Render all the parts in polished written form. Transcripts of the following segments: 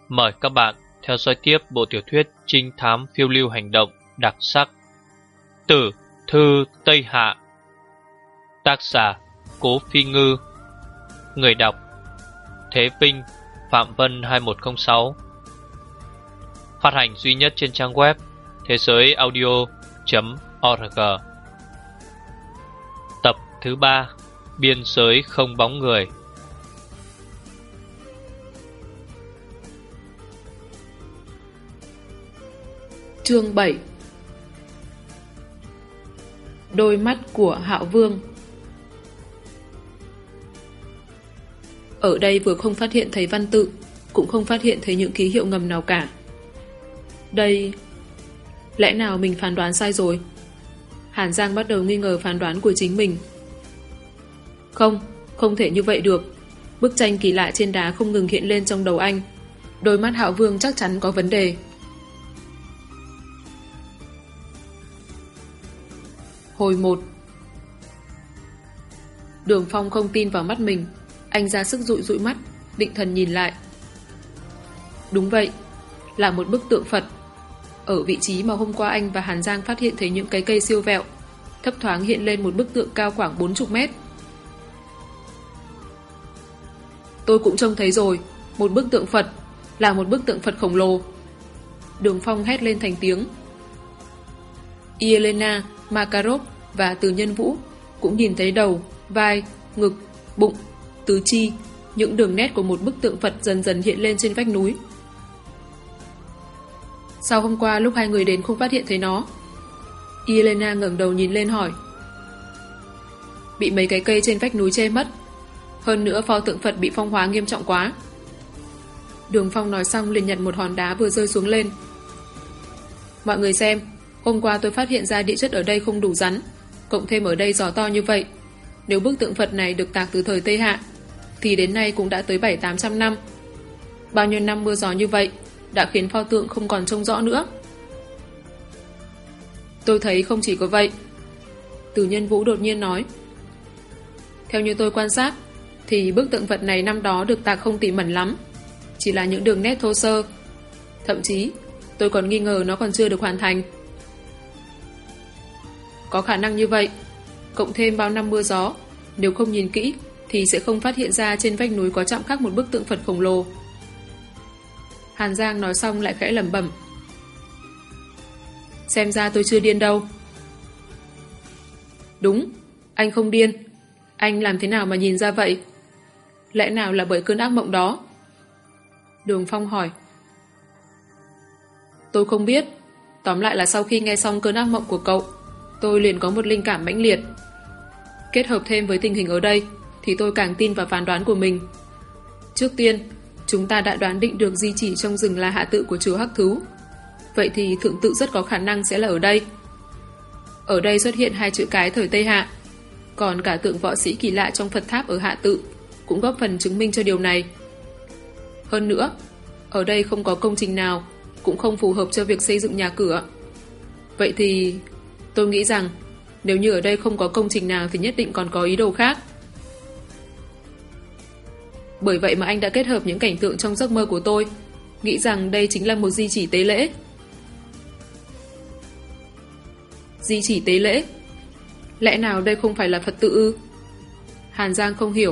Mời các bạn theo dõi tiếp bộ tiểu thuyết trinh thám phiêu lưu hành động đặc sắc Tử Thư Tây Hạ. Tác giả Cố Phi Ngư. Người đọc Thế Vinh, Phạm Vân 2106. Phát hành duy nhất trên trang web thế giới audio.org. Tập thứ 3, Biên giới không bóng người. Chương 7. Đôi mắt của Hạo Vương. Ở đây vừa không phát hiện thấy văn tự, cũng không phát hiện thấy những ký hiệu ngầm nào cả. Đây... lẽ nào mình phán đoán sai rồi? Hàn Giang bắt đầu nghi ngờ phán đoán của chính mình. Không thể như vậy được. Bức tranh kỳ lạ trên đá không ngừng hiện lên trong đầu anh. Đôi mắt Hạo Vương chắc chắn có vấn đề. Hồi 1. Đường Phong không tin vào mắt mình. Anh ra sức dụi mắt, định thần nhìn lại. Đúng vậy, là một bức tượng Phật. Ở vị trí mà hôm qua anh và Hàn Giang phát hiện thấy những cái cây siêu vẹo, thấp thoáng hiện lên một bức tượng cao khoảng 40 mét. Tôi cũng trông thấy rồi, một bức tượng Phật, là một bức tượng Phật khổng lồ. Đường Phong hét lên thành tiếng. Yelena, Makarov và Từ Nhân Vũ cũng nhìn thấy đầu, vai, ngực, bụng, tứ chi, những đường nét của một bức tượng Phật dần dần hiện lên trên vách núi. Sao hôm qua lúc hai người đến không phát hiện thấy nó? Yelena ngẩng đầu nhìn lên hỏi. Bị mấy cái cây trên vách núi che mất. Hơn nữa pho tượng Phật bị phong hóa nghiêm trọng quá. Đường Phong nói xong liền nhặt một hòn đá vừa rơi xuống lên. Mọi người xem, hôm qua tôi phát hiện ra địa chất ở đây không đủ rắn, cộng thêm ở đây gió to như vậy. Nếu bức tượng Phật này được tạc từ thời Tây Hạ, thì đến nay cũng đã tới 700-800 năm. Bao nhiêu năm mưa gió như vậy đã khiến pho tượng không còn trông rõ nữa. Tôi thấy không chỉ có vậy. Từ Nhân Vũ đột nhiên nói. Theo như tôi quan sát, thì bức tượng Phật này năm đó được tạc không tỉ mẩn lắm, chỉ là những đường nét thô sơ. Thậm chí tôi còn nghi ngờ nó còn chưa được hoàn thành. Có khả năng như vậy. Cộng thêm bao năm mưa gió, nếu không nhìn kỹ thì sẽ không phát hiện ra trên vách núi có chạm khắc một bức tượng Phật khổng lồ. Hàn Giang nói xong lại khẽ lẩm bẩm. Xem ra tôi chưa điên đâu. Đúng, anh không điên. Anh làm thế nào mà nhìn ra vậy? Lẽ nào là bởi cơn ác mộng đó? Đường Phong hỏi. Tôi không biết. Tóm lại là sau khi nghe xong cơn ác mộng của cậu, tôi liền có một linh cảm mãnh liệt. Kết hợp thêm với tình hình ở đây thì tôi càng tin vào phán đoán của mình. Trước tiên, chúng ta đã đoán định được di chỉ trong rừng là hạ tự của chúa Hắc Thú. Vậy thì thượng tự rất có khả năng sẽ là ở đây. Ở đây xuất hiện hai chữ cái thời Tây Hạ. Còn cả tượng võ sĩ kỳ lạ trong Phật tháp ở hạ tự cũng góp phần chứng minh cho điều này. Hơn nữa, ở đây không có công trình nào, cũng không phù hợp cho việc xây dựng nhà cửa. Vậy thì tôi nghĩ rằng nếu như ở đây không có công trình nào thì nhất định còn có ý đồ khác. Bởi vậy mà anh đã kết hợp những cảnh tượng trong giấc mơ của tôi, nghĩ rằng đây chính là một di chỉ tế lễ. Di chỉ tế lễ? Lẽ nào đây không phải là Phật tự ư? Hàn Giang không hiểu.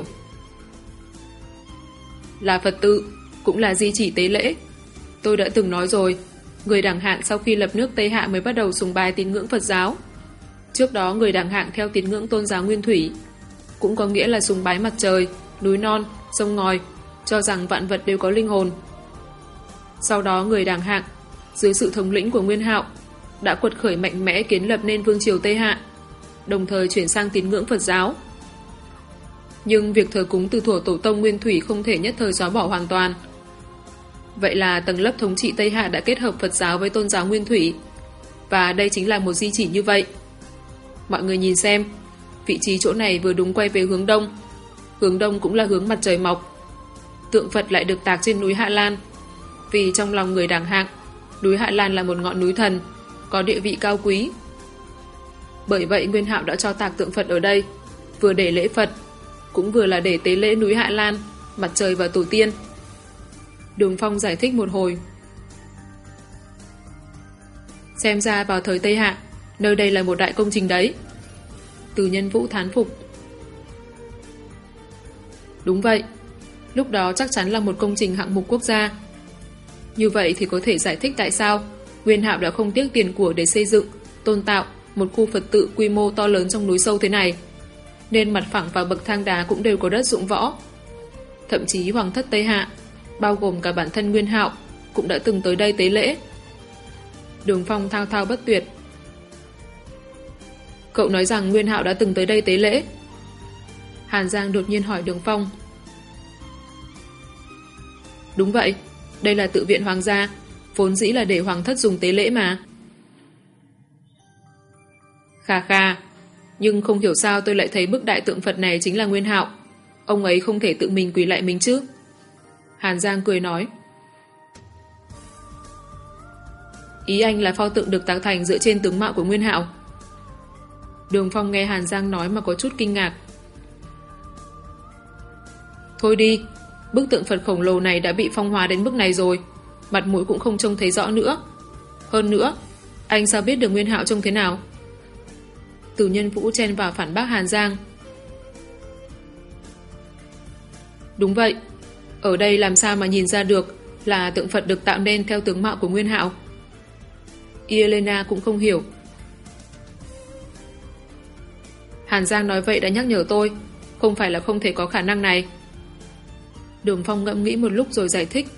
Là Phật tự, cũng là di chỉ tế lễ. Tôi đã từng nói rồi, người Đảng Hạng sau khi lập nước Tây Hạ mới bắt đầu sùng bái tín ngưỡng Phật giáo. Trước đó người Đảng Hạng theo tín ngưỡng tôn giáo Nguyên Thủy, cũng có nghĩa là sùng bái mặt trời, núi non, sông ngòi, cho rằng vạn vật đều có linh hồn. Sau đó người Đảng Hạng, dưới sự thống lĩnh của Nguyên Hạo, đã quật khởi mạnh mẽ kiến lập nên vương triều Tây Hạ, đồng thời chuyển sang tín ngưỡng Phật giáo. Nhưng việc thờ cúng từ thuở tổ tông Nguyên Thủy không thể nhất thời xóa bỏ hoàn toàn. Vậy là tầng lớp thống trị Tây Hạ đã kết hợp Phật giáo với tôn giáo Nguyên Thủy, và đây chính là một di chỉ như vậy. Mọi người nhìn xem, vị trí chỗ này vừa đúng quay về hướng đông. Hướng đông cũng là hướng mặt trời mọc. Tượng Phật lại được tạc trên núi Hạ Lan, vì trong lòng người Đảng Hạng, núi Hạ Lan là một ngọn núi thần, có địa vị cao quý. Bởi vậy Nguyên Hạo đã cho tạc tượng Phật ở đây, vừa để lễ Phật, cũng vừa là để tế lễ núi Hạ Lan, mặt trời và tổ tiên. Đường Phong giải thích một hồi. Xem ra vào thời Tây Hạ, nơi đây là một đại công trình đấy. Từ Nhân Vũ thán phục. Đúng vậy, lúc đó chắc chắn là một công trình hạng mục quốc gia. Như vậy thì có thể giải thích tại sao Nguyên Hạo đã không tiếc tiền của để xây dựng, tôn tạo một khu Phật tự quy mô to lớn trong núi sâu thế này. Nên mặt phẳng và bậc thang đá cũng đều có đất dụng võ. Thậm chí Hoàng thất Tây Hạ, bao gồm cả bản thân Nguyên Hạo, cũng đã từng tới đây tế lễ. Đường Phong thao thao bất tuyệt. Cậu nói rằng Nguyên Hạo đã từng tới đây tế lễ? Hàn Giang đột nhiên hỏi Đường Phong. Đúng vậy, đây là tự viện hoàng gia, vốn dĩ là để hoàng thất dùng tế lễ mà. Khà khà, nhưng không hiểu sao tôi lại thấy bức đại tượng Phật này chính là Nguyên Hạo. Ông ấy không thể tự mình quỳ lại mình chứ? Hàn Giang cười nói. Ý anh là pho tượng được tác thành dựa trên tướng mạo của Nguyên Hạo. Đường Phong nghe Hàn Giang nói mà có chút kinh ngạc. Thôi đi, bức tượng Phật khổng lồ này đã bị phong hóa đến mức này rồi, mặt mũi cũng không trông thấy rõ nữa. Hơn nữa, anh sao biết được Nguyên Hạo trông thế nào? Từ Nhân Vũ chen vào phản bác Hàn Giang. Đúng vậy, ở đây làm sao mà nhìn ra được là tượng Phật được tạo nên theo tướng mạo của Nguyên Hạo? Elena cũng không hiểu. Hàn Giang nói vậy đã nhắc nhở tôi, không phải là không thể có khả năng này. Đường Phong ngẫm nghĩ một lúc rồi giải thích.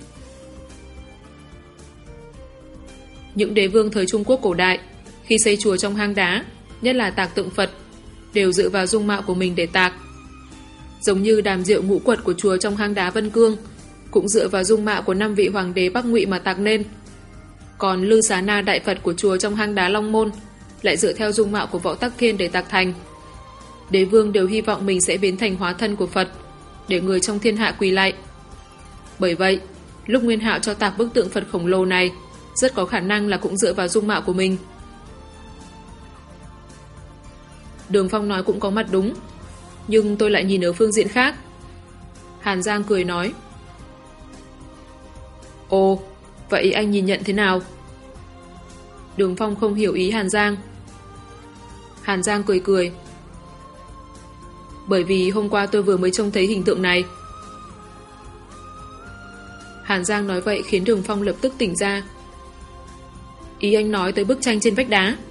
Những đế vương thời Trung Quốc cổ đại, khi xây chùa trong hang đá, nhất là tạc tượng Phật, đều dựa vào dung mạo của mình để tạc. Giống như đàm diệu ngũ quật của chùa trong hang đá Vân Cương, cũng dựa vào dung mạo của 5 vị hoàng đế Bắc Ngụy mà tạc nên. Còn Lư Xá Na đại Phật của chùa trong hang đá Long Môn lại dựa theo dung mạo của Võ Tắc Thiên để tạc thành. Đế vương đều hy vọng mình sẽ biến thành hóa thân của Phật, để người trong thiên hạ quỳ lạy. Bởi vậy, lúc Nguyên Hạo cho tạc bức tượng Phật khổng lồ này, rất có khả năng là cũng dựa vào dung mạo của mình. Đường Phong nói cũng có mặt đúng, nhưng tôi lại nhìn ở phương diện khác. Hàn Giang cười nói. Ồ, vậy anh nhìn nhận thế nào? Đường Phong không hiểu ý Hàn Giang. Hàn Giang cười cười. Bởi vì hôm qua tôi vừa mới trông thấy hình tượng này. Hàn Giang nói vậy khiến Đường Phong lập tức tỉnh ra. Ý anh nói tới bức tranh trên vách đá.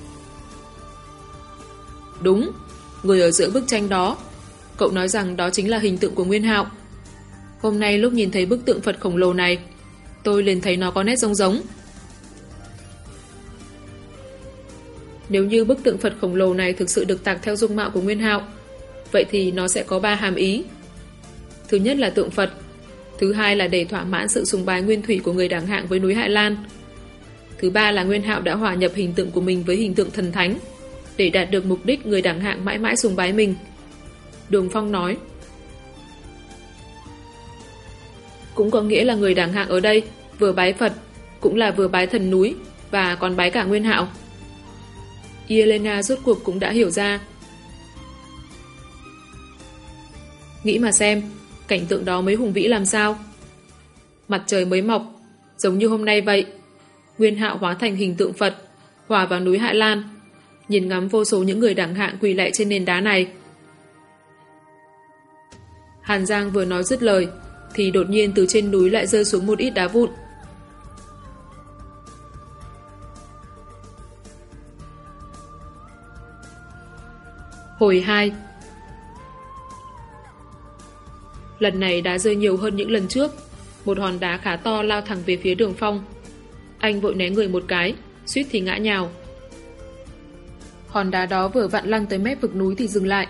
Đúng, người ở giữa bức tranh đó. Cậu nói rằng đó chính là hình tượng của Nguyên Hạo. Hôm nay lúc nhìn thấy bức tượng Phật khổng lồ này, tôi liền thấy nó có nét giống giống. Nếu như bức tượng Phật khổng lồ này thực sự được tạc theo dung mạo của Nguyên Hạo, vậy thì nó sẽ có 3 hàm ý. Thứ nhất là tượng Phật, thứ hai là để thỏa mãn sự sùng bái nguyên thủy của người Đảng Hạng với núi Hạ Lan, thứ ba là Nguyên Hạo đã hòa nhập hình tượng của mình với hình tượng thần thánh, để đạt được mục đích người Đảng Hạng mãi mãi sùng bái mình. Đường Phong nói. Cũng có nghĩa là người Đảng Hạng ở đây vừa bái Phật, cũng là vừa bái thần núi, và còn bái cả Nguyên Hạo. Elena rốt cuộc cũng đã hiểu ra. Nghĩ mà xem, cảnh tượng đó mới hùng vĩ làm sao. Mặt trời mới mọc, giống như hôm nay vậy. Nguyên Hạo hóa thành hình tượng Phật, hòa vào núi Hạ Lan, nhìn ngắm vô số những người Đảng Hạng quỳ lạy trên nền đá này. Hàn Giang vừa nói dứt lời, thì đột nhiên từ trên núi lại rơi xuống một ít đá vụn. Hồi 2. Lần này đá rơi nhiều hơn những lần trước. Một hòn đá khá to lao thẳng về phía Đường Phong. Anh vội né người một cái, suýt thì ngã nhào. Hòn đá đó vừa vặn lăn tới mép vực núi thì dừng lại.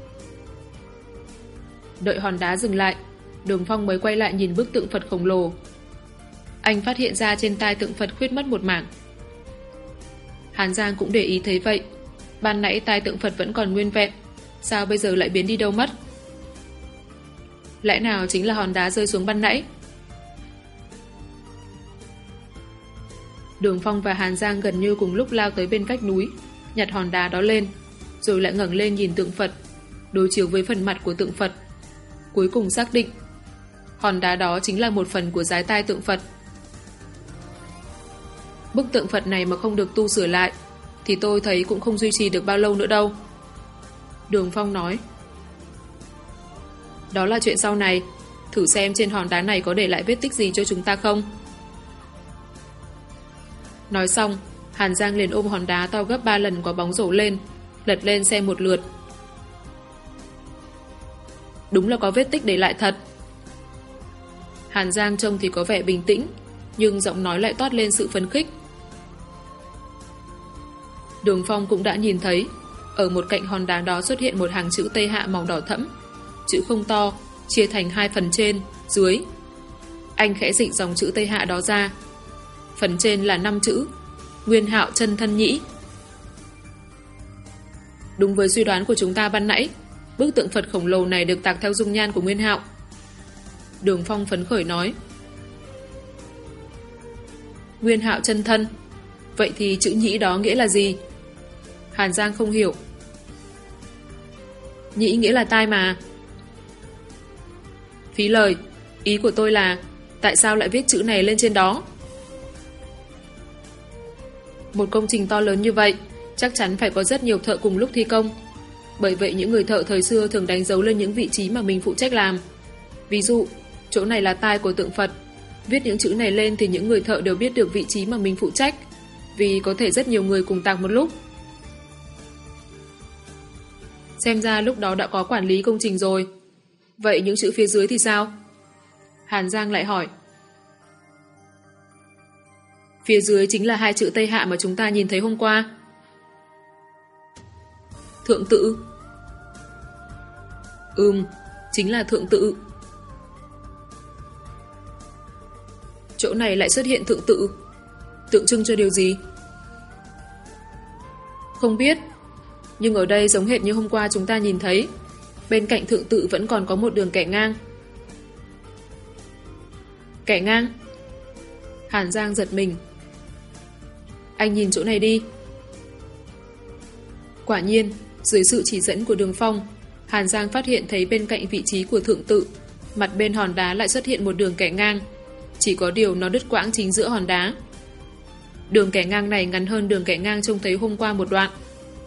Đợi hòn đá dừng lại, Đường Phong mới quay lại nhìn bức tượng Phật khổng lồ. Anh phát hiện ra trên tai tượng Phật khuyết mất một mảng. Hàn Giang cũng để ý thấy vậy. Ban nãy tai tượng Phật vẫn còn nguyên vẹn, sao bây giờ lại biến đi đâu mất? Lẽ nào chính là hòn đá rơi xuống ban nãy? Đường Phong và Hàn Giang gần như cùng lúc lao tới bên cách núi, nhặt hòn đá đó lên, rồi lại ngẩng lên nhìn tượng Phật, đối chiếu với phần mặt của tượng Phật. Cuối cùng xác định hòn đá đó chính là một phần của giái tai tượng Phật. Bức tượng Phật này mà không được tu sửa lại thì tôi thấy cũng không duy trì được bao lâu nữa đâu. Đường Phong nói. Đó là chuyện sau này. Thử xem trên hòn đá này có để lại vết tích gì cho chúng ta không. Nói xong, Hàn Giang liền ôm hòn đá to gấp 3 lần quả bóng rổ lên, lật lên xem một lượt. Đúng là có vết tích để lại thật. Hàn Giang trông thì có vẻ bình tĩnh, nhưng giọng nói lại toát lên sự phấn khích. Đường Phong cũng đã nhìn thấy, ở một cạnh hòn đá đó xuất hiện một hàng chữ Tây Hạ màu đỏ thẫm. Chữ không to, chia thành 2 phần trên, dưới. Anh khẽ dịch dòng chữ Tây Hạ đó ra. Phần trên là 5 chữ: Nguyên Hạo chân thân nhĩ. Đúng với suy đoán của chúng ta ban nãy, bức tượng Phật khổng lồ này được tạc theo dung nhan của Nguyên Hạo. Đường Phong phấn khởi nói. Nguyên Hạo chân thân. Vậy thì chữ nhĩ đó nghĩa là gì? Hàn Giang không hiểu. Nhĩ nghĩa là tai mà. Phí lời. Ý của tôi là tại sao lại viết chữ này lên trên đó? Một công trình to lớn như vậy chắc chắn phải có rất nhiều thợ cùng lúc thi công. Bởi vậy những người thợ thời xưa thường đánh dấu lên những vị trí mà mình phụ trách làm. Ví dụ, chỗ này là tai của tượng Phật. Viết những chữ này lên thì những người thợ đều biết được vị trí mà mình phụ trách, vì có thể rất nhiều người cùng tạc một lúc. Xem ra lúc đó đã có quản lý công trình rồi. Vậy những chữ phía dưới thì sao? Hàn Giang lại hỏi. Phía dưới chính là 2 chữ Tây Hạ mà chúng ta nhìn thấy hôm qua. Thượng tự. Chính là thượng tự. Chỗ này lại xuất hiện thượng tự, tượng trưng cho điều gì? Không biết, nhưng ở đây giống hệt như hôm qua chúng ta nhìn thấy. Bên cạnh thượng tự vẫn còn có một đường kẻ ngang. Kẻ ngang? Hàn Giang giật mình. Anh nhìn chỗ này đi. Quả nhiên, dưới sự chỉ dẫn của Đường Phong, Hàn Giang phát hiện thấy bên cạnh vị trí của thượng tự, mặt bên hòn đá lại xuất hiện một đường kẻ ngang. Chỉ có điều nó đứt quãng chính giữa hòn đá. Đường kẻ ngang này ngắn hơn đường kẻ ngang trông thấy hôm qua một đoạn.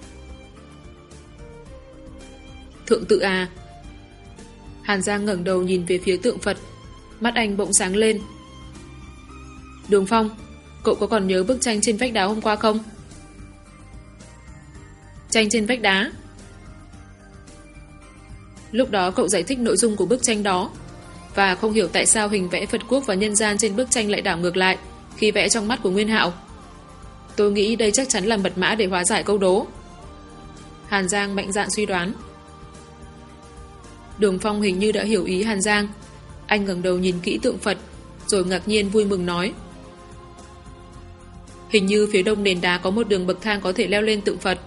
Thượng tự à? Hàn Giang ngẩng đầu nhìn về phía tượng Phật, mắt anh bỗng sáng lên. Đường Phong, cậu có còn nhớ bức tranh trên vách đá hôm qua không? Tranh trên vách đá? Lúc đó cậu giải thích nội dung của bức tranh đó, và không hiểu tại sao hình vẽ Phật quốc và nhân gian trên bức tranh lại đảo ngược lại khi vẽ trong mắt của Nguyên Hạo. Tôi nghĩ đây chắc chắn là mật mã để hóa giải câu đố. Hàn Giang mạnh dạn suy đoán. Đường Phong hình như đã hiểu ý Hàn Giang. Anh ngẩng đầu nhìn kỹ tượng Phật, rồi ngạc nhiên vui mừng nói. Hình như phía đông nền đá có một đường bậc thang có thể leo lên tượng Phật.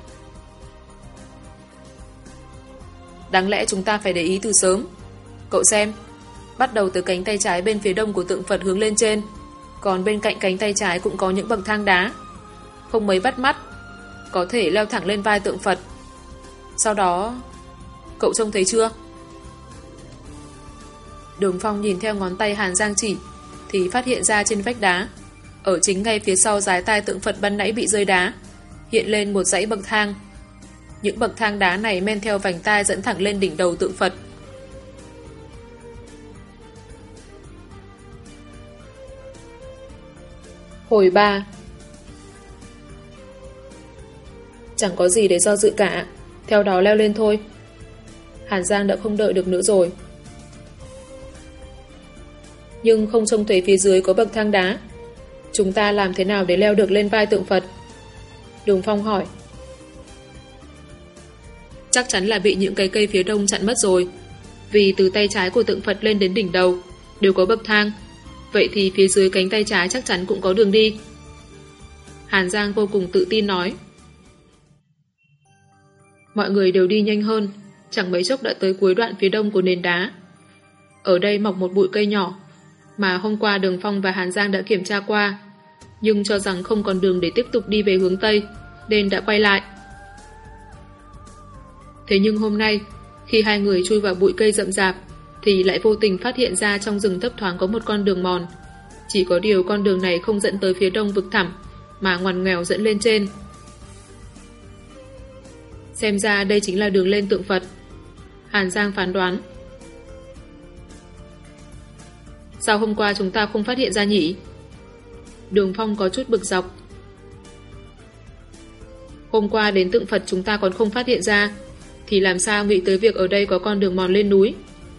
Đáng lẽ chúng ta phải để ý từ sớm. Cậu xem, bắt đầu từ cánh tay trái bên phía đông của tượng Phật hướng lên trên, còn bên cạnh cánh tay trái cũng có những bậc thang đá. Không mấy bắt mắt, có thể leo thẳng lên vai tượng Phật. Sau đó, cậu trông thấy chưa? Đường Phong nhìn theo ngón tay Hàn Giang chỉ, thì phát hiện ra trên vách đá, ở chính ngay phía sau dái tai tượng Phật ban nãy bị rơi đá, hiện lên một dãy bậc thang. Những bậc thang đá này men theo vành tai dẫn thẳng lên đỉnh đầu tượng Phật. Hồi 3. Chẳng có gì để do dự cả, theo đó leo lên thôi. Hàn Giang đã không đợi được nữa rồi. Nhưng không trông thấy phía dưới có bậc thang đá. Chúng ta làm thế nào để leo được lên vai tượng Phật? Đường Phong hỏi. Chắc chắn là bị những cái cây phía đông chặn mất rồi. Vì từ tay trái của tượng Phật lên đến đỉnh đầu đều có bậc thang. Vậy thì phía dưới cánh tay trái chắc chắn cũng có đường đi. Hàn Giang vô cùng tự tin nói. Mọi người đều đi nhanh hơn, chẳng mấy chốc đã tới cuối đoạn phía đông của nền đá. Ở đây mọc một bụi cây nhỏ mà hôm qua Đường Phong và Hàn Giang đã kiểm tra qua, nhưng cho rằng không còn đường để tiếp tục đi về hướng Tây, nên đã quay lại. Thế nhưng hôm nay, khi hai người chui vào bụi cây rậm rạp, thì lại vô tình phát hiện ra trong rừng thấp thoáng có một con đường mòn. Chỉ có điều con đường này không dẫn tới phía đông vực thẳm, mà ngoằn ngoèo dẫn lên trên. Xem ra đây chính là đường lên tượng Phật, Hàn Giang phán đoán. Sao hôm qua chúng ta không phát hiện ra nhỉ? Đường Phong có chút bực dọc. Hôm qua đến tượng Phật chúng ta còn không phát hiện ra, thì làm sao nghĩ tới việc ở đây có con đường mòn lên núi?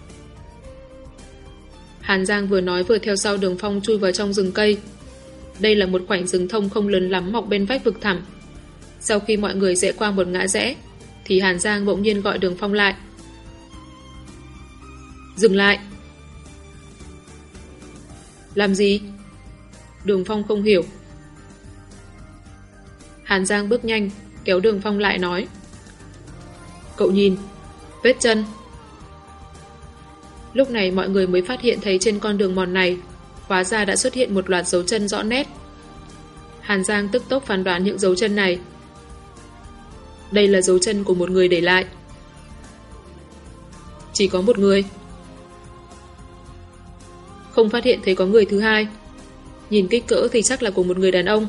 Hàn Giang vừa nói vừa theo sau Đường Phong chui vào trong rừng cây. Đây là một khoảnh rừng thông không lớn lắm mọc bên vách vực thẳm. Sau khi mọi người rẽ qua một ngã rẽ, thì Hàn Giang bỗng nhiên gọi Đường Phong lại. Dừng lại! Làm gì? Đường Phong không hiểu. Hàn Giang bước nhanh, kéo Đường Phong lại nói. Cậu nhìn, vết chân. Lúc này mọi người mới phát hiện thấy trên con đường mòn này, hóa ra đã xuất hiện một loạt dấu chân rõ nét. Hàn Giang tức tốc phán đoán những dấu chân này. Đây là dấu chân của một người để lại. Chỉ có một người. Không phát hiện thấy có người thứ hai. Nhìn kích cỡ thì chắc là của một người đàn ông.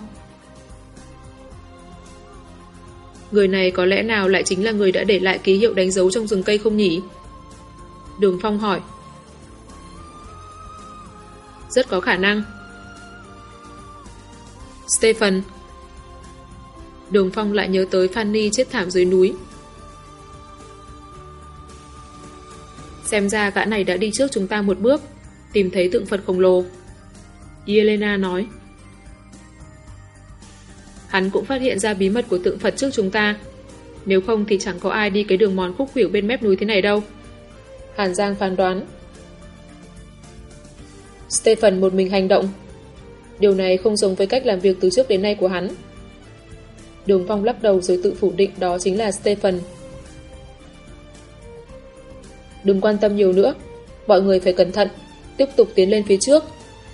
Người này có lẽ nào lại chính là người đã để lại ký hiệu đánh dấu trong rừng cây không nhỉ? Đường Phong hỏi. Rất có khả năng. Stephen. Đường Phong lại nhớ tới Fanny chết thảm dưới núi. Xem ra gã này đã đi trước chúng ta một bước, tìm thấy tượng Phật khổng lồ. Yelena nói. Hắn cũng phát hiện ra bí mật của tượng Phật trước chúng ta. Nếu không thì chẳng có ai đi cái đường mòn khúc khuỷu bên mép núi thế này đâu. Hàn Giang phán đoán. Stephen một mình hành động. Điều này không giống với cách làm việc từ trước đến nay của hắn. Đường Phong lắc đầu rồi tự phủ định đó chính là Stephen. Đừng quan tâm nhiều nữa, mọi người phải cẩn thận, tiếp tục tiến lên phía trước.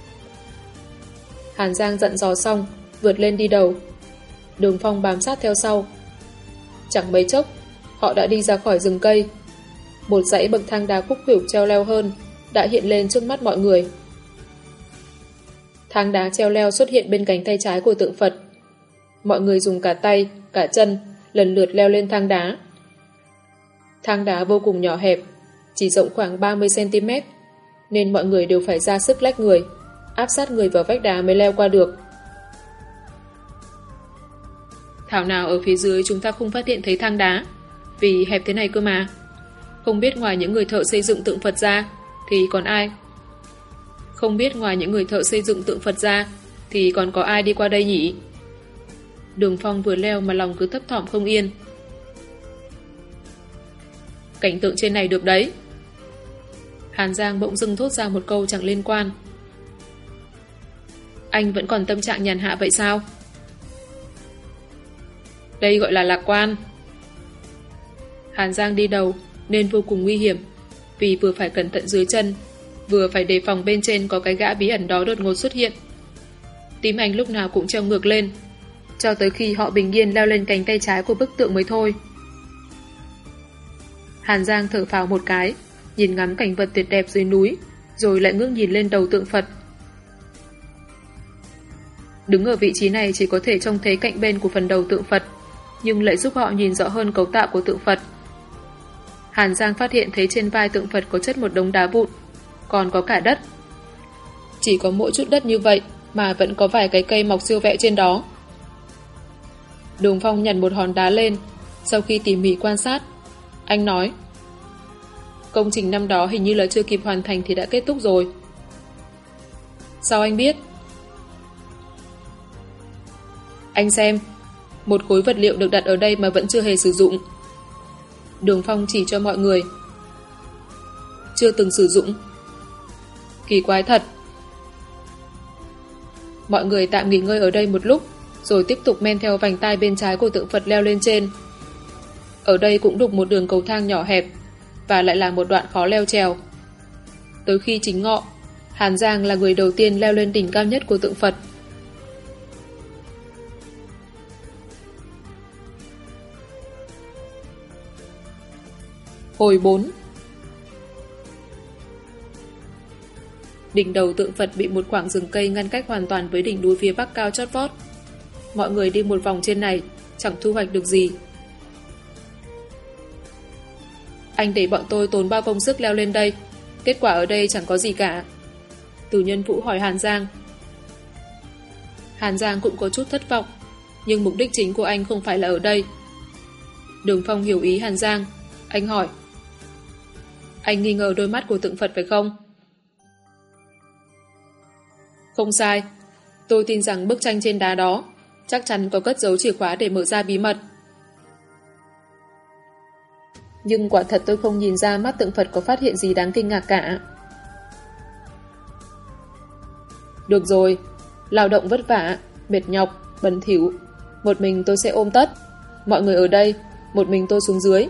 Hàn Giang dặn dò xong, vượt lên đi đầu. Đường Phong bám sát theo sau. Chẳng mấy chốc, họ đã đi ra khỏi rừng cây. Một dãy bậc thang đá khúc khuỷu treo leo hơn đã hiện lên trước mắt mọi người. Thang đá treo leo xuất hiện bên cánh tay trái của tượng Phật. Mọi người dùng cả tay, cả chân lần lượt leo lên thang đá. Thang đá vô cùng nhỏ hẹp, chỉ rộng khoảng 30cm, nên mọi người đều phải ra sức lách người, áp sát người vào vách đá mới leo qua được. Thảo nào ở phía dưới chúng ta không phát hiện thấy thang đá, vì hẹp thế này cơ mà. Không biết ngoài những người thợ xây dựng tượng Phật ra thì còn ai? Không biết ngoài những người thợ xây dựng tượng Phật ra thì còn có ai đi qua đây nhỉ? Đường Phong vừa leo mà lòng cứ thấp thỏm không yên. Cảnh tượng trên này được đấy. Hàn Giang bỗng dưng thốt ra một câu chẳng liên quan. Anh vẫn còn tâm trạng nhàn hạ vậy sao? Đây gọi là lạc quan. Hàn Giang đi đầu nên vô cùng nguy hiểm, vì vừa phải cẩn thận dưới chân, vừa phải đề phòng bên trên có cái gã bí ẩn đó đột ngột xuất hiện. Tim anh lúc nào cũng treo ngược lên, cho tới khi họ bình yên leo lên cánh tay trái của bức tượng mới thôi. Hàn Giang thở phào một cái, nhìn ngắm cảnh vật tuyệt đẹp dưới núi, rồi lại ngước nhìn lên đầu tượng Phật. Đứng ở vị trí này chỉ có thể trông thấy cạnh bên của phần đầu tượng Phật, nhưng lại giúp họ nhìn rõ hơn cấu tạo của tượng Phật. Hàn Giang phát hiện thấy trên vai tượng Phật có chất một đống đá vụn, còn có cả đất. Chỉ có mỗi chút đất như vậy mà vẫn có vài cái cây mọc siêu vẹo trên đó. Đường Phong nhặt một hòn đá lên, sau khi tỉ mỉ quan sát, anh nói: công trình năm đó hình như là chưa kịp hoàn thành thì đã kết thúc rồi. Sao anh biết? Anh xem, một khối vật liệu được đặt ở đây mà vẫn chưa hề sử dụng. Đường Phong chỉ cho mọi người. Chưa từng sử dụng. Kỳ quái thật. Mọi người tạm nghỉ ngơi ở đây một lúc, rồi tiếp tục men theo vành tai bên trái của tượng Phật leo lên trên. Ở đây cũng đục một đường cầu thang nhỏ hẹp, và lại là một đoạn khó leo trèo. Tới khi chính ngọ, Hàn Giang là người đầu tiên leo lên đỉnh cao nhất của tượng Phật. Hồi 4. Đỉnh đầu tượng Phật bị một khoảng rừng cây ngăn cách hoàn toàn với đỉnh núi phía bắc cao chót vót. Mọi người đi một vòng trên này, chẳng thu hoạch được gì. Anh để bọn tôi tốn bao công sức leo lên đây, kết quả ở đây chẳng có gì cả. Từ Nhân Vũ hỏi Hàn Giang. Hàn Giang cũng có chút thất vọng, nhưng mục đích chính của anh không phải là ở đây. Đường Phong hiểu ý Hàn Giang. Anh hỏi: anh nghi ngờ đôi mắt của tượng Phật phải không? Không sai. Tôi tin rằng bức tranh trên đá đó chắc chắn có cất giấu chìa khóa để mở ra bí mật. Nhưng quả thật tôi không nhìn ra mắt tượng Phật có phát hiện gì đáng kinh ngạc cả. Được rồi, lao động vất vả, mệt nhọc, bẩn thỉu, một mình tôi sẽ ôm tất. Mọi người ở đây, một mình tôi xuống dưới.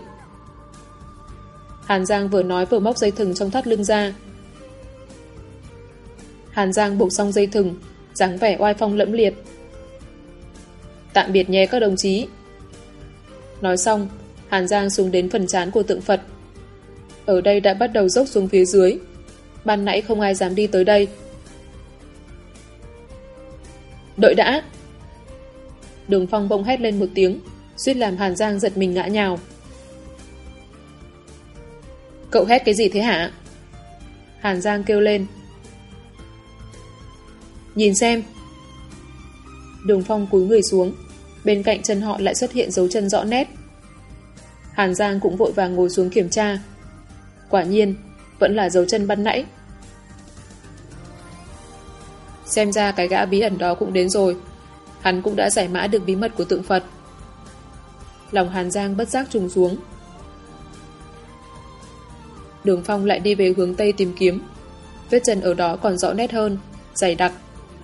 Hàn Giang vừa nói vừa móc dây thừng trong thắt lưng ra. Hàn Giang buộc xong dây thừng, dáng vẻ oai phong lẫm liệt. Tạm biệt nhé các đồng chí. Nói xong, Hàn Giang xuống đến phần trán của tượng Phật. Ở đây đã bắt đầu dốc xuống phía dưới. Ban nãy không ai dám đi tới đây. Đợi đã! Đường Phong bỗng hét lên một tiếng, suýt làm Hàn Giang giật mình ngã nhào. Cậu hét cái gì thế hả? Hàn Giang kêu lên. Nhìn xem. Đường Phong cúi người xuống, bên cạnh chân họ lại xuất hiện dấu chân rõ nét. Hàn Giang cũng vội vàng ngồi xuống kiểm tra. Quả nhiên, vẫn là dấu chân ban nãy. Xem ra cái gã bí ẩn đó cũng đến rồi. Hắn cũng đã giải mã được bí mật của tượng Phật. Lòng Hàn Giang bất giác trùng xuống. Đường Phong lại đi về hướng Tây tìm kiếm. Vết chân ở đó còn rõ nét hơn, dày đặc.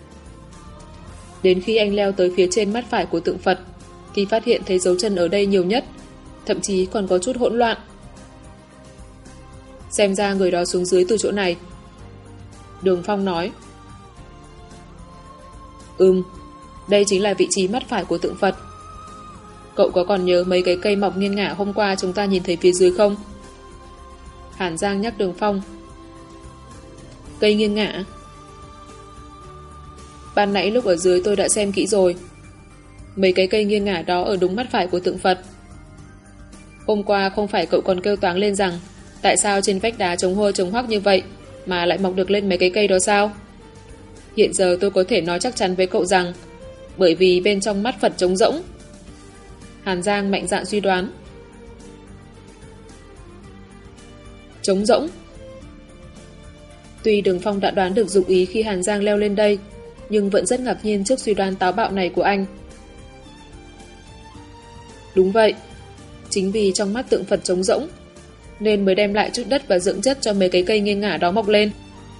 Đến khi anh leo tới phía trên mắt phải của tượng Phật thì phát hiện thấy dấu chân ở đây nhiều nhất, thậm chí còn có chút hỗn loạn. Xem ra người đó xuống dưới từ chỗ này. Đường Phong nói. Đây chính là vị trí mắt phải của tượng Phật. Cậu có còn nhớ mấy cái cây mọc nghiêng ngả hôm qua chúng ta nhìn thấy phía dưới không? Hàn Giang nhắc Đường Phong. Cây nghiêng ngả? Ban nãy lúc ở dưới tôi đã xem kỹ rồi. Mấy cái cây nghiêng ngả đó ở đúng mắt phải của tượng Phật. Hôm qua không phải cậu còn kêu toáng lên rằng tại sao trên vách đá trống hua trống hoắc như vậy mà lại mọc được lên mấy cái cây đó sao? Hiện giờ tôi có thể nói chắc chắn với cậu rằng bởi vì bên trong mắt Phật trống rỗng. Hàn Giang mạnh dạn suy đoán. Trống rỗng. Tuy Đường Phong đã đoán được dụng ý khi Hàn Giang leo lên đây, nhưng vẫn rất ngạc nhiên trước suy đoán táo bạo này của anh. Đúng vậy, chính vì trong mắt tượng Phật trống rỗng nên mới đem lại chút đất và dưỡng chất cho mấy cái cây nghiêng ngả đó mọc lên.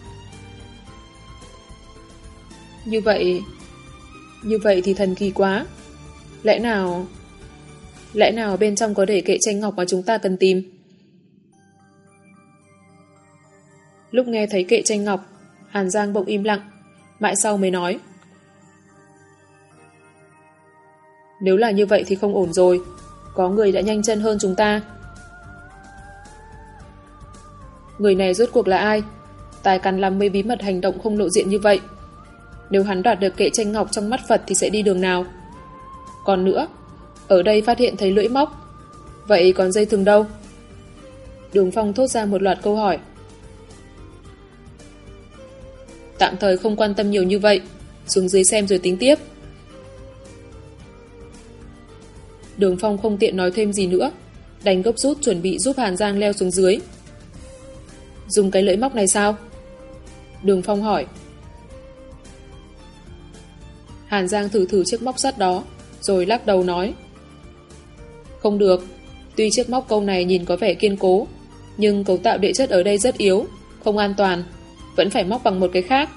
Như vậy thì thần kỳ quá. Lẽ nào bên trong có để kệ tranh ngọc mà chúng ta cần tìm? Lúc nghe thấy kệ tranh ngọc, Hàn Giang bỗng im lặng, mãi sau mới nói. Nếu là như vậy thì không ổn rồi, có người đã nhanh chân hơn chúng ta. Người này rốt cuộc là ai? Tài càn làm mấy bí mật hành động không lộ diện như vậy. Nếu hắn đoạt được kệ tranh ngọc trong mắt Phật thì sẽ đi đường nào? Còn nữa, ở đây phát hiện thấy lưỡi móc. Vậy còn dây thừng đâu? Đường Phong thốt ra một loạt câu hỏi. Tạm thời không quan tâm nhiều như vậy, xuống dưới xem rồi tính tiếp. Đường Phong không tiện nói thêm gì nữa, đành gấp rút chuẩn bị giúp Hàn Giang leo xuống dưới. Dùng cái lưỡi móc này sao? Đường Phong hỏi. Hàn Giang thử chiếc móc sắt đó, rồi lắc đầu nói. Không được, tuy chiếc móc câu này nhìn có vẻ kiên cố, nhưng cấu tạo địa chất ở đây rất yếu, không an toàn, vẫn phải móc bằng một cái khác.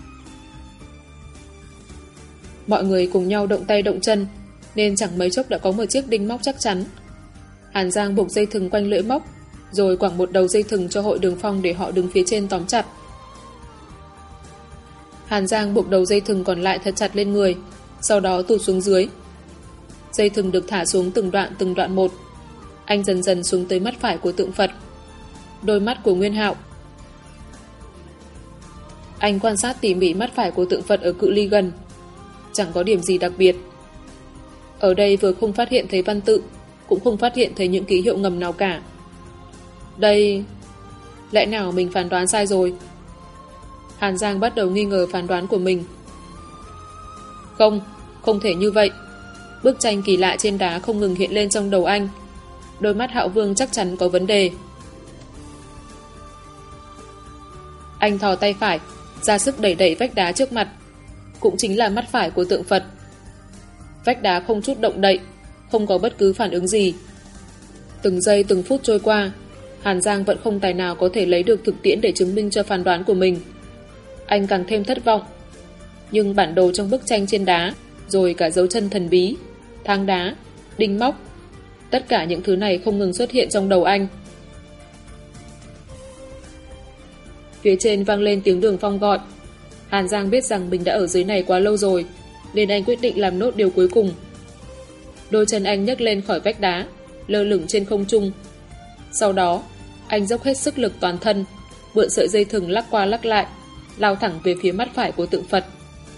Mọi người cùng nhau động tay động chân, nên chẳng mấy chốc đã có một chiếc đinh móc chắc chắn. Hàn Giang buộc dây thừng quanh lưỡi móc, rồi quẳng một đầu dây thừng cho hội Đường Phong để họ đứng phía trên tóm chặt. Hàn Giang buộc đầu dây thừng còn lại thật chặt lên người, sau đó tụt xuống dưới. Dây thừng được thả xuống từng đoạn một. Anh dần dần xuống tới mắt phải của tượng Phật. Đôi mắt của Nguyên Hạo. Anh quan sát tỉ mỉ mắt phải của tượng Phật ở cự ly gần. Chẳng có điểm gì đặc biệt. Ở đây vừa không phát hiện thấy văn tự, cũng không phát hiện thấy những ký hiệu ngầm nào cả. Đây... Lẽ nào mình phán đoán sai rồi? Hàn Giang bắt đầu nghi ngờ phán đoán của mình. Không thể như vậy. Bức tranh kỳ lạ trên đá không ngừng hiện lên trong đầu anh. Đôi mắt Hạo Vương chắc chắn có vấn đề. Anh thò tay phải, ra sức đẩy đẩy vách đá trước mặt. Cũng chính là mắt phải của tượng Phật. Vách đá không chút động đậy, không có bất cứ phản ứng gì. Từng giây từng phút trôi qua, Hàn Giang vẫn không tài nào có thể lấy được thực tiễn để chứng minh cho phán đoán của mình. Anh càng thêm thất vọng. Nhưng bản đồ trong bức tranh trên đá, rồi cả dấu chân thần bí, thang đá, đinh móc, tất cả những thứ này không ngừng xuất hiện trong đầu anh. Phía trên vang lên tiếng Đường Phong gọi. Hàn Giang biết rằng mình đã ở dưới này quá lâu rồi, nên anh quyết định làm nốt điều cuối cùng. Đôi chân anh nhấc lên khỏi vách đá, lơ lửng trên không trung. Sau đó, anh dốc hết sức lực toàn thân, mượn sợi dây thừng lắc qua lắc lại, lao thẳng về phía mắt phải của tượng Phật.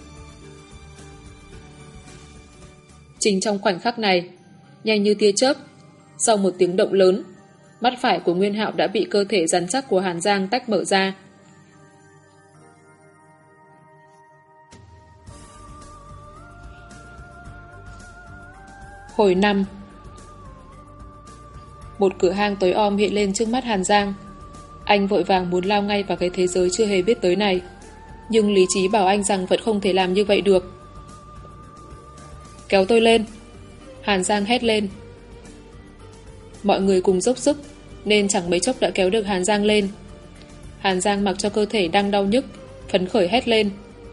Chính trong khoảnh khắc này, nhanh như tia chớp, sau một tiếng động lớn, mắt phải của Nguyên Hạo đã bị cơ thể rắn chắc của Hàn Giang tách mở ra. Hồi 5. Một cửa hang tối om hiện lên trước mắt Hàn Giang. Anh vội vàng muốn lao ngay vào cái thế giới chưa hề biết tới này, nhưng lý trí bảo anh rằng vẫn không thể làm như vậy được. Kéo tôi lên! Hàn Giang hét lên. Mọi người cùng dốc sức, nên chẳng mấy chốc đã kéo được Hàn Giang lên. Hàn Giang mặc cho cơ thể đang đau nhức, phấn khởi hét lên.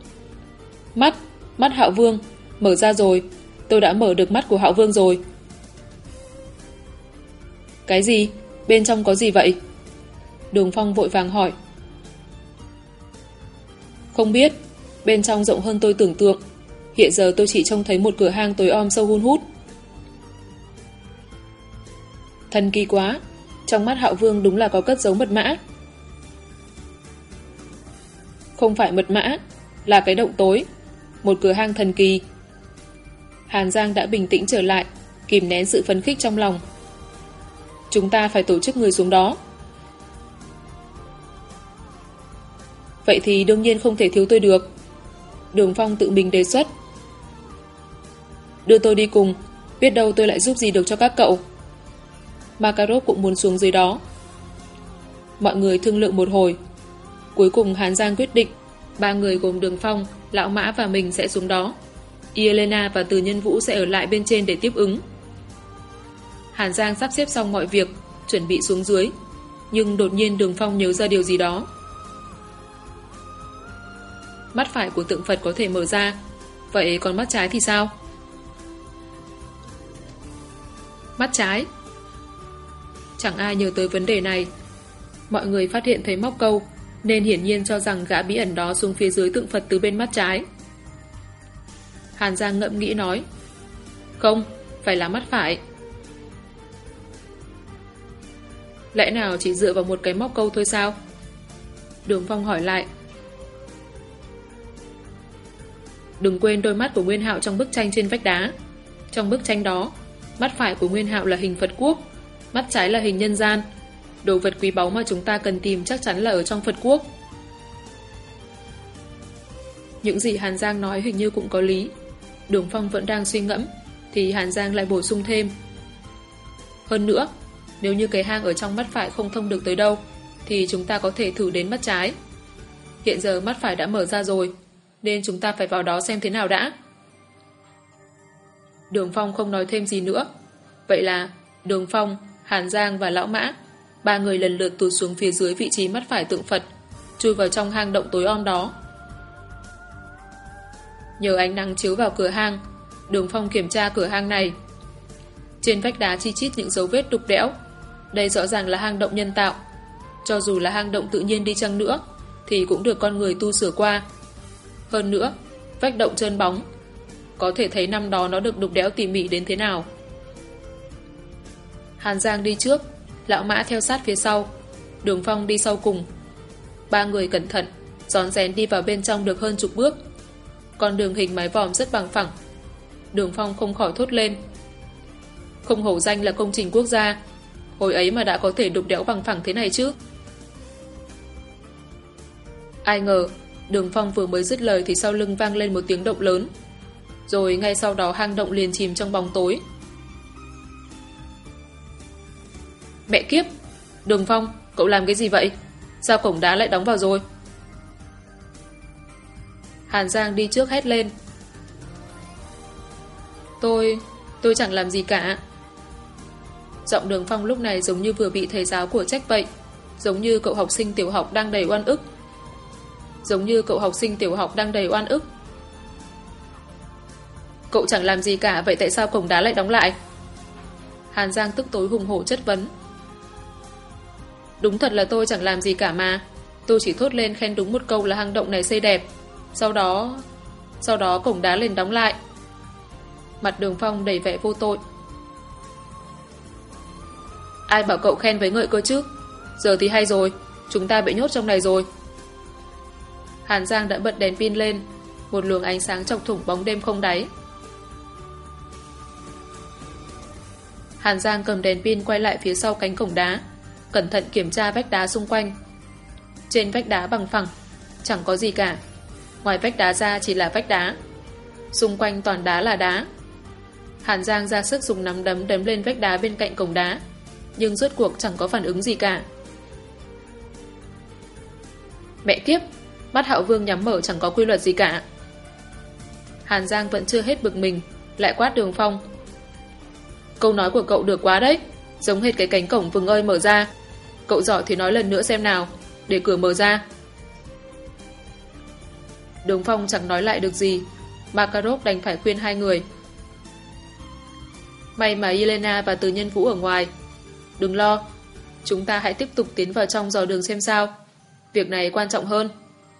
Mắt Hạo Vương, mở ra rồi, tôi đã mở được mắt của Hạo Vương rồi. Cái gì? Bên trong có gì vậy? Đường Phong vội vàng hỏi. Không biết, bên trong rộng hơn tôi tưởng tượng. Hiện giờ tôi chỉ trông thấy một cửa hang tối om sâu hun hút. Thần kỳ quá, trong mắt Hạo Vương đúng là có cất giấu mật mã. Không phải mật mã, là cái động tối, một cửa hang thần kỳ. Hàn Giang đã bình tĩnh trở lại, kìm nén sự phấn khích trong lòng. Chúng ta phải tổ chức người xuống đó. Vậy thì đương nhiên không thể thiếu tôi được. Đường Phong tự mình đề xuất. Đưa tôi đi cùng, biết đâu tôi lại giúp gì được cho các cậu. Makarov cũng muốn xuống dưới đó. Mọi người thương lượng một hồi. Cuối cùng Hàn Giang quyết định 3 người gồm Đường Phong, Lão Mã và mình sẽ xuống đó. Yelena và Từ Nhân Vũ sẽ ở lại bên trên để tiếp ứng. Hàn Giang sắp xếp xong mọi việc, chuẩn bị xuống dưới. Nhưng đột nhiên Đường Phong nhớ ra điều gì đó. Mắt phải của tượng Phật có thể mở ra, vậy còn mắt trái thì sao? Mắt trái? Chẳng ai nhớ tới vấn đề này. Mọi người phát hiện thấy móc câu, nên hiển nhiên cho rằng gã bí ẩn đó xuống phía dưới tượng Phật từ bên mắt trái. Hàn Giang ngẫm nghĩ nói. Không, phải là mắt phải. Lẽ nào chỉ dựa vào một cái móc câu thôi sao? Đường Phong hỏi lại. Đừng quên đôi mắt của Nguyên Hạo trong bức tranh trên vách đá. Trong bức tranh đó, mắt phải của Nguyên Hạo là hình Phật Quốc, mắt trái là hình nhân gian. Đồ vật quý báu mà chúng ta cần tìm chắc chắn là ở trong Phật Quốc. Những gì Hàn Giang nói hình như cũng có lý. Đường Phong vẫn đang suy ngẫm, thì Hàn Giang lại bổ sung thêm. Hơn nữa, nếu như cái hang ở trong mắt phải không thông được tới đâu, thì chúng ta có thể thử đến mắt trái. Hiện giờ mắt phải đã mở ra rồi, nên chúng ta phải vào đó xem thế nào đã. Đường Phong không nói thêm gì nữa. Vậy là Đường Phong, Hàn Giang và Lão Mã, 3 người lần lượt tụt xuống phía dưới vị trí mắt phải tượng Phật, chui vào trong hang động tối om đó. Nhờ ánh nắng chiếu vào cửa hang, Đường Phong kiểm tra cửa hang này. Trên vách đá chi chít những dấu vết đục đẽo. Đây rõ ràng là hang động nhân tạo. Cho dù là hang động tự nhiên đi chăng nữa, thì cũng được con người tu sửa qua. Hơn nữa, vách động trơn bóng, có thể thấy năm đó nó được đục đẽo tỉ mỉ đến thế nào. Hàn Giang đi trước, Lão Mã theo sát phía sau, Đường Phong đi sau cùng. 3 người cẩn thận, rón rén đi vào bên trong được hơn chục bước. Con đường hình mái vòm rất bằng phẳng. Đường Phong không khỏi thốt lên. Không hổ danh là công trình quốc gia, hồi ấy mà đã có thể đục đẽo bằng phẳng thế này chứ. Ai ngờ, Đường Phong vừa mới dứt lời thì sau lưng vang lên một tiếng động lớn. Rồi ngay sau đó hang động liền chìm trong bóng tối. Mẹ kiếp! Đường Phong, cậu làm cái gì vậy? Sao cổng đá lại đóng vào rồi? Hàn Giang đi trước hét lên. Tôi chẳng làm gì cả. Giọng Đường Phong lúc này giống như vừa bị thầy giáo của trách vậy. Giống như cậu học sinh tiểu học đang đầy oan ức. Cậu chẳng làm gì cả, vậy tại sao cổng đá lại đóng lại? Hàn Giang tức tối hùng hổ chất vấn. Đúng thật là tôi chẳng làm gì cả mà. Tôi chỉ thốt lên khen đúng một câu là hang động này xây đẹp. Sau đó cổng đá liền đóng lại. Mặt Đường Phong đầy vẻ vô tội. Ai bảo cậu khen với ngợi cơ chứ? Giờ thì hay rồi, chúng ta bị nhốt trong này rồi. Hàn Giang đã bật đèn pin lên. Một luồng ánh sáng chọc thủng bóng đêm không đáy. Hàn Giang cầm đèn pin quay lại phía sau cánh cổng đá, cẩn thận kiểm tra vách đá xung quanh. Trên vách đá bằng phẳng, chẳng có gì cả. Ngoài vách đá ra chỉ là vách đá. Xung quanh toàn đá là đá. Hàn Giang ra sức dùng nắm đấm đấm lên vách đá bên cạnh cổng đá, nhưng rốt cuộc chẳng có phản ứng gì cả. Mẹ kiếp! Mắt Hạo Vương nhắm mở chẳng có quy luật gì cả. Hàn Giang vẫn chưa hết bực mình, lại quát Đường Phong. Câu nói của cậu được quá đấy, giống hệt cái cánh cổng vừng ơi mở ra. Cậu giỏi thì nói lần nữa xem nào, để cửa mở ra. Đường Phong chẳng nói lại được gì. Makarov đành phải khuyên hai người. May mà Elena và Từ Nhân Vũ ở ngoài. Đừng lo, chúng ta hãy tiếp tục tiến vào trong dò đường xem sao. Việc này quan trọng hơn.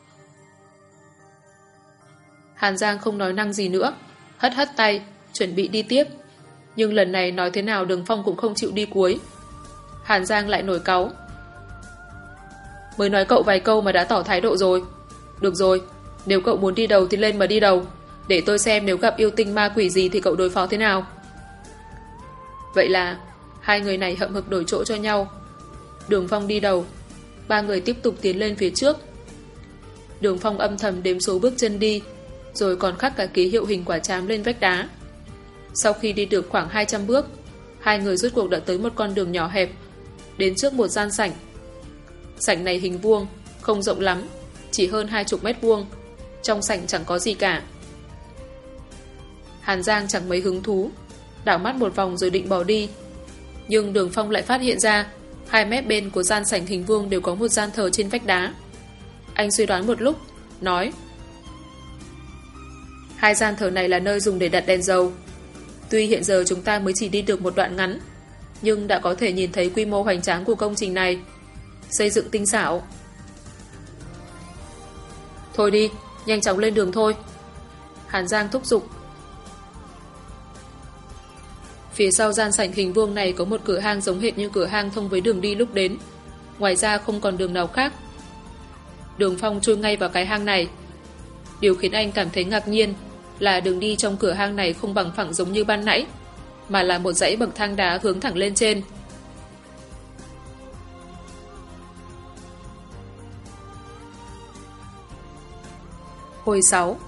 Hàn Giang không nói năng gì nữa, hất hất tay, chuẩn bị đi tiếp. Nhưng lần này nói thế nào Đường Phong cũng không chịu đi cuối. Hàn Giang lại nổi cáu. Mới nói cậu vài câu mà đã tỏ thái độ rồi. Được rồi, nếu cậu muốn đi đầu thì lên mà đi đầu, để tôi xem nếu gặp yêu tinh ma quỷ gì thì cậu đối phó thế nào. Vậy là hai người này hậm hực đổi chỗ cho nhau. Đường Phong đi đầu, ba người tiếp tục tiến lên phía trước. Đường Phong âm thầm đếm số bước chân đi, rồi còn khắc cả ký hiệu hình quả trám lên vách đá. Sau khi đi được khoảng 200 bước, hai người rốt cuộc đã tới một con đường nhỏ hẹp, đến trước một gian sảnh. Sảnh này hình vuông, không rộng lắm, chỉ hơn 20 mét vuông. Trong sảnh chẳng có gì cả. Hàn Giang chẳng mấy hứng thú, đảo mắt một vòng rồi định bỏ đi. Nhưng Đường Phong lại phát hiện ra hai mép bên của gian sảnh hình vuông đều có một gian thờ trên vách đá. Anh suy đoán một lúc, nói: hai gian thờ này là nơi dùng để đặt đèn dầu. Tuy hiện giờ chúng ta mới chỉ đi được một đoạn ngắn, nhưng đã có thể nhìn thấy quy mô hoành tráng của công trình này. Xây dựng tinh xảo. Thôi đi, nhanh chóng lên đường thôi. Hàn Giang thúc giục. Phía sau gian sảnh hình vuông này có một cửa hang giống hệt như cửa hang thông với đường đi lúc đến. Ngoài ra không còn đường nào khác. Đường Phong chui ngay vào cái hang này. Điều khiến anh cảm thấy ngạc nhiên là đường đi trong cửa hang này không bằng phẳng giống như ban nãy, mà là một dãy bậc thang đá hướng thẳng lên trên. Hồi 6.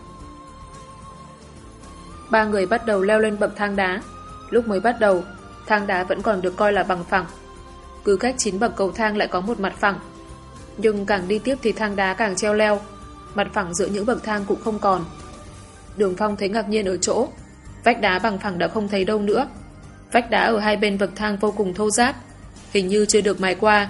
Ba người bắt đầu leo lên bậc thang đá. Lúc mới bắt đầu, thang đá vẫn còn được coi là bằng phẳng. Cứ cách 9 bậc cầu thang lại có một mặt phẳng. Nhưng càng đi tiếp thì thang đá càng treo leo, mặt phẳng giữa những bậc thang cũng không còn. Đường Phong thấy ngạc nhiên ở chỗ vách đá bằng phẳng đã không thấy đâu nữa. Vách đá ở hai bên bậc thang vô cùng thô ráp, hình như chưa được mài qua.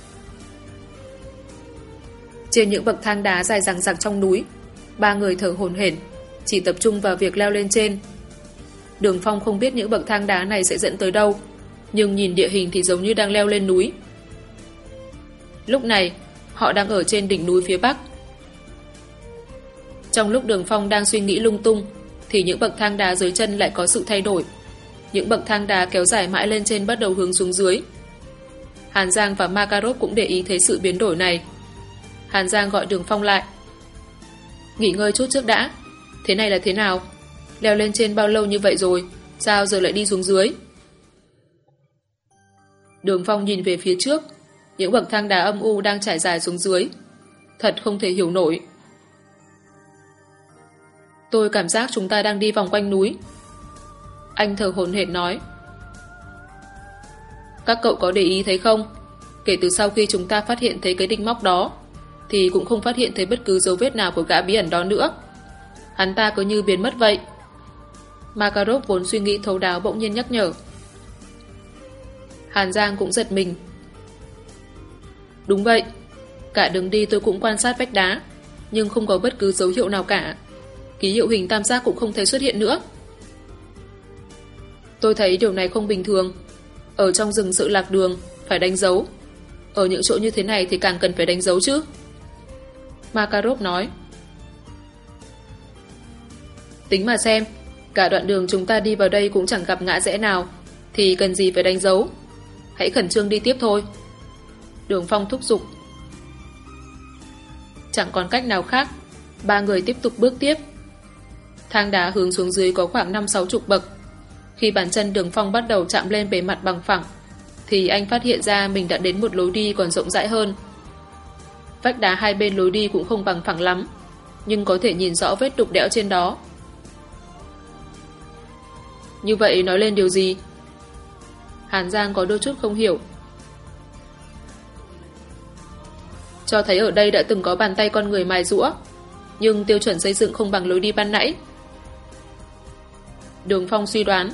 Trên những bậc thang đá dài dằng dặc trong núi, ba người thở hổn hển, chỉ tập trung vào việc leo lên trên. Đường Phong không biết những bậc thang đá này sẽ dẫn tới đâu, nhưng nhìn địa hình thì giống như đang leo lên núi. Lúc này, họ đang ở trên đỉnh núi phía bắc. Trong lúc Đường Phong đang suy nghĩ lung tung, thì những bậc thang đá dưới chân lại có sự thay đổi. Những bậc thang đá kéo dài mãi lên trên bắt đầu hướng xuống dưới. Hàn Giang và Makarov cũng để ý thấy sự biến đổi này. Hàn Giang gọi Đường Phong lại, Nghỉ ngơi chút trước đã. Thế này là thế nào? Leo lên trên bao lâu như vậy rồi, sao giờ lại đi xuống dưới? Đường Phong nhìn về phía trước, những bậc thang đá âm u đang trải dài xuống dưới. Thật không thể hiểu nổi. Tôi cảm giác chúng ta đang đi vòng quanh núi. Anh thở hổn hển nói. Các cậu có để ý thấy không? Kể từ sau khi chúng ta phát hiện thấy cái đinh móc đó, thì cũng không phát hiện thấy bất cứ dấu vết nào của gã bí ẩn đó nữa. Hắn ta cứ như biến mất vậy. Makarov vốn suy nghĩ thấu đáo bỗng nhiên nhắc nhở. Hàn Giang cũng giật mình. Đúng vậy. Cả đường đi tôi cũng quan sát vách đá, nhưng không có bất cứ dấu hiệu nào cả. Ký hiệu hình tam giác cũng không thấy xuất hiện nữa. Tôi thấy điều này không bình thường. Ở trong rừng sự lạc đường phải đánh dấu. Ở những chỗ như thế này thì càng cần phải đánh dấu chứ. Makarov nói. Tính mà xem, cả đoạn đường chúng ta đi vào đây cũng chẳng gặp ngã rẽ nào, thì cần gì phải đánh dấu. Hãy khẩn trương đi tiếp thôi. Đường Phong thúc giục. Chẳng còn cách nào khác, ba người tiếp tục bước tiếp. Thang đá hướng xuống dưới có khoảng 5-60 bậc. Khi bàn chân Đường Phong bắt đầu chạm lên bề mặt bằng phẳng, thì anh phát hiện ra mình đã đến một lối đi còn rộng rãi hơn. Vách đá hai bên lối đi cũng không bằng phẳng lắm, nhưng có thể nhìn rõ vết đục đẽo trên đó. Như vậy nói lên điều gì? Hàn Giang có đôi chút không hiểu. Cho thấy ở đây đã từng có bàn tay con người mài giũa, nhưng tiêu chuẩn xây dựng không bằng lối đi ban nãy. Đường Phong suy đoán.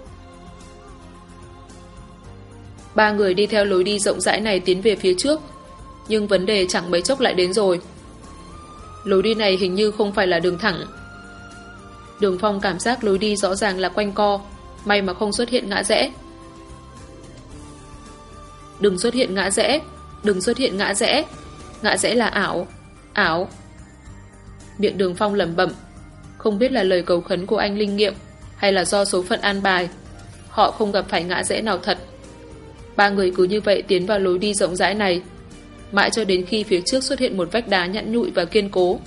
Ba người đi theo lối đi rộng rãi này tiến về phía trước, nhưng vấn đề chẳng mấy chốc lại đến rồi. Lối đi này hình như không phải là đường thẳng. Đường Phong cảm giác lối đi rõ ràng là quanh co, may mà không xuất hiện ngã rẽ. Đừng xuất hiện ngã rẽ, đừng xuất hiện ngã rẽ. Ngã rẽ là ảo, ảo. Miệng Đường Phong lẩm bẩm, không biết là lời cầu khấn của anh linh nghiệm hay là do số phận an bài. Họ không gặp phải ngã rẽ nào thật. Ba người cứ như vậy tiến vào lối đi rộng rãi này, mãi cho đến khi phía trước xuất hiện một vách đá nhẵn nhụi và kiên cố.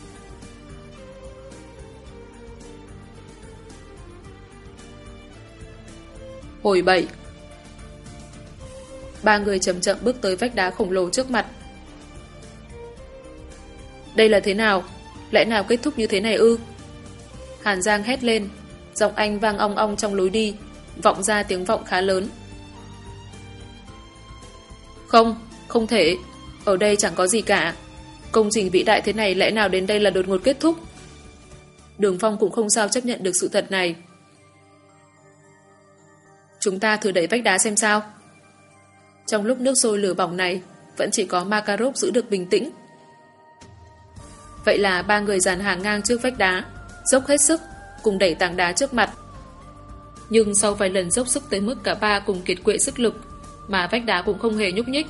Hồi 7. Ba người chậm chậm bước tới vách đá khổng lồ trước mặt. Đây là thế nào? Lẽ nào kết thúc như thế này ư? Hàn Giang hét lên, giọng anh vang ong ong trong lối đi, vọng ra tiếng vọng khá lớn. Không, không thể. Ở đây chẳng có gì cả. Công trình vĩ đại thế này lẽ nào đến đây là đột ngột kết thúc? Đường Phong cũng không sao chấp nhận được sự thật này. Chúng ta thử đẩy vách đá xem sao. Trong lúc nước sôi lửa bỏng này, vẫn chỉ có Makarov giữ được bình tĩnh. Vậy là ba người dàn hàng ngang trước vách đá, dốc hết sức, cùng đẩy tảng đá trước mặt. Nhưng sau vài lần dốc sức tới mức cả ba cùng kiệt quệ sức lực, mà vách đá cũng không hề nhúc nhích.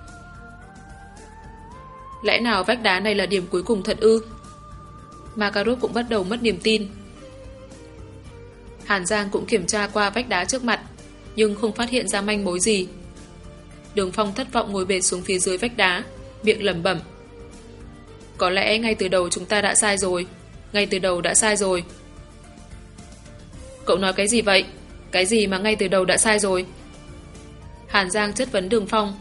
Lẽ nào vách đá này là điểm cuối cùng thật ư? Makarov cũng bắt đầu mất niềm tin. Hàn Giang cũng kiểm tra qua vách đá trước mặt, nhưng không phát hiện ra manh mối gì. Đường Phong thất vọng ngồi bệt xuống phía dưới vách đá, miệng lẩm bẩm. Có lẽ ngay từ đầu chúng ta đã sai rồi. Ngay từ đầu đã sai rồi. Cậu nói cái gì vậy? Cái gì mà ngay từ đầu đã sai rồi? Hàn Giang chất vấn Đường Phong.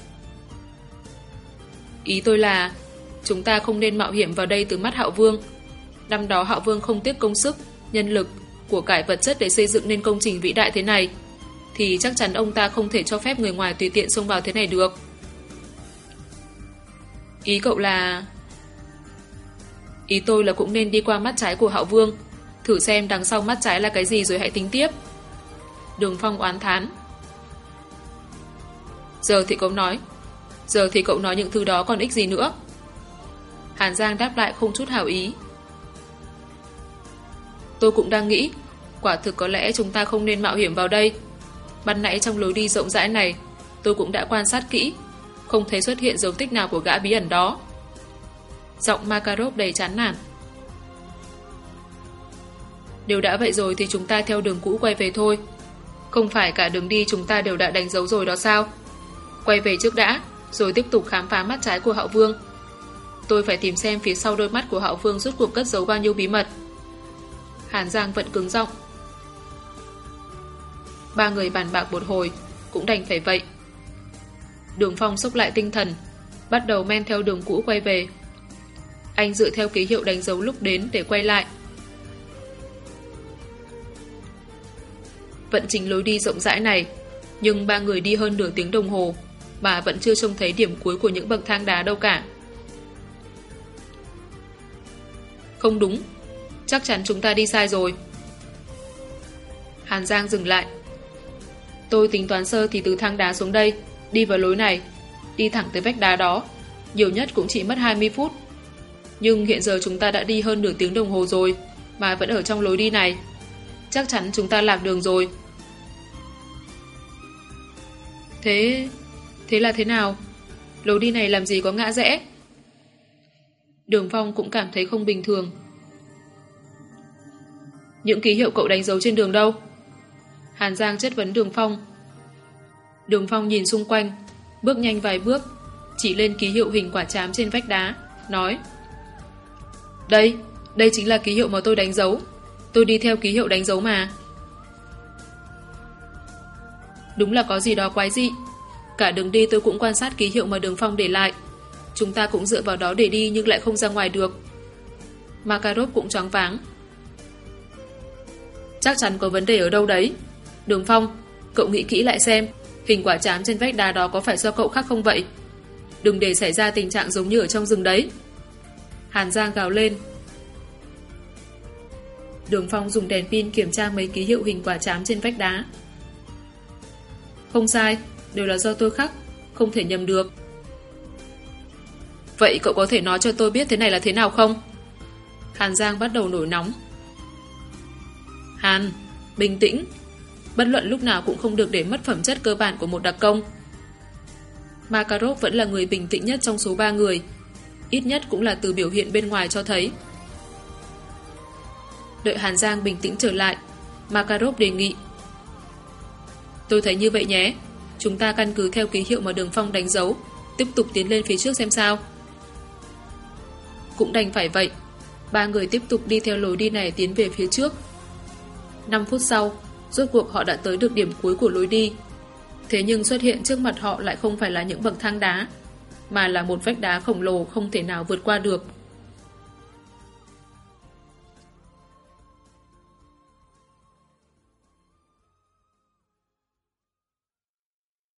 Ý tôi là chúng ta không nên mạo hiểm vào đây từ mắt Hạo Vương. Năm đó Hạo Vương không tiếc công sức, nhân lực, của cải vật chất để xây dựng nên công trình vĩ đại thế này, thì chắc chắn ông ta không thể cho phép người ngoài tùy tiện xông vào thế này được. Ý cậu là... Ý tôi là cũng nên đi qua mắt trái của Hạo Vương, thử xem đằng sau mắt trái là cái gì rồi hãy tính tiếp. Đường Phong oán thán. Giờ thì cậu nói những thứ đó còn ích gì nữa? Hàn Giang đáp lại không chút hảo ý. Tôi cũng đang nghĩ, quả thực có lẽ chúng ta không nên mạo hiểm vào đây. Ban nãy trong lối đi rộng rãi này, tôi cũng đã quan sát kỹ, không thấy xuất hiện dấu tích nào của gã bí ẩn đó. Giọng Makarov đầy chán nản. Nếu đã vậy rồi thì chúng ta theo đường cũ quay về thôi. Không phải cả đường đi chúng ta đều đã đánh dấu rồi đó sao? Quay về trước đã, rồi tiếp tục khám phá mắt trái của Hạo Vương. tôi phải tìm xem phía sau đôi mắt của Hạo Phương rốt cuộc cất giấu bao nhiêu bí mật. Hàn Giang vẫn cứng giọng. Ba người bàn bạc một hồi, cũng đành phải vậy. Đường Phong xốc lại tinh thần, bắt đầu men theo đường cũ quay về. Anh dựa theo ký hiệu đánh dấu lúc đến để quay lại. Vẫn chính lối đi rộng rãi này, nhưng ba người đi hơn nửa tiếng đồng hồ mà vẫn chưa trông thấy điểm cuối của những bậc thang đá đâu cả. Không đúng, chắc chắn chúng ta đi sai rồi. Hàn Giang dừng lại. Tôi tính toán sơ thì từ thang đá xuống đây, đi vào lối này, đi thẳng tới vách đá đó, nhiều nhất cũng chỉ mất 20 phút. Nhưng hiện giờ chúng ta đã đi hơn nửa tiếng đồng hồ rồi, mà vẫn ở trong lối đi này. Chắc chắn chúng ta lạc đường rồi. Thế là thế nào? Lối đi này làm gì có ngã rẽ? Đường Phong cũng cảm thấy không bình thường. Những ký hiệu cậu đánh dấu trên đường đâu? Hàn Giang chất vấn Đường Phong. Đường Phong nhìn xung quanh, bước nhanh vài bước, chỉ lên ký hiệu hình quả trám trên vách đá, nói: Đây chính là ký hiệu mà tôi đánh dấu. Tôi đi theo ký hiệu đánh dấu mà. Đúng là có gì đó quái dị. Cả đường đi tôi cũng quan sát ký hiệu mà Đường Phong để lại. Chúng ta cũng dựa vào đó để đi nhưng lại không ra ngoài được. Makarov cũng choáng váng. Chắc chắn có vấn đề ở đâu đấy. Đường Phong, cậu nghĩ kỹ lại xem hình quả trám trên vách đá đó có phải do cậu khắc không vậy? Đừng để xảy ra tình trạng giống như ở trong rừng đấy. Hàn Giang gào lên. Đường Phong dùng đèn pin kiểm tra mấy ký hiệu hình quả trám trên vách đá. Không sai, đều là do tôi khắc, không thể nhầm được. Vậy cậu có thể nói cho tôi biết thế này là thế nào không? Hàn Giang bắt đầu nổi nóng. Hàn, bình tĩnh. Bất luận lúc nào cũng không được để mất phẩm chất cơ bản của một đặc công. Makarov vẫn là người bình tĩnh nhất trong số 3 người. Ít nhất cũng là từ biểu hiện bên ngoài cho thấy. Đợi Hàn Giang bình tĩnh trở lại, Makarov đề nghị. Tôi thấy như vậy nhé. Chúng ta căn cứ theo ký hiệu mà Đường Phong đánh dấu, tiếp tục tiến lên phía trước xem sao. Cũng đành phải vậy. 3 người tiếp tục đi theo lối đi này tiến về phía trước. 5 phút sau, rốt cuộc họ đã tới được điểm cuối của lối đi. Thế nhưng xuất hiện trước mặt họ lại không phải là những bậc thang đá, mà là một vách đá khổng lồ không thể nào vượt qua được.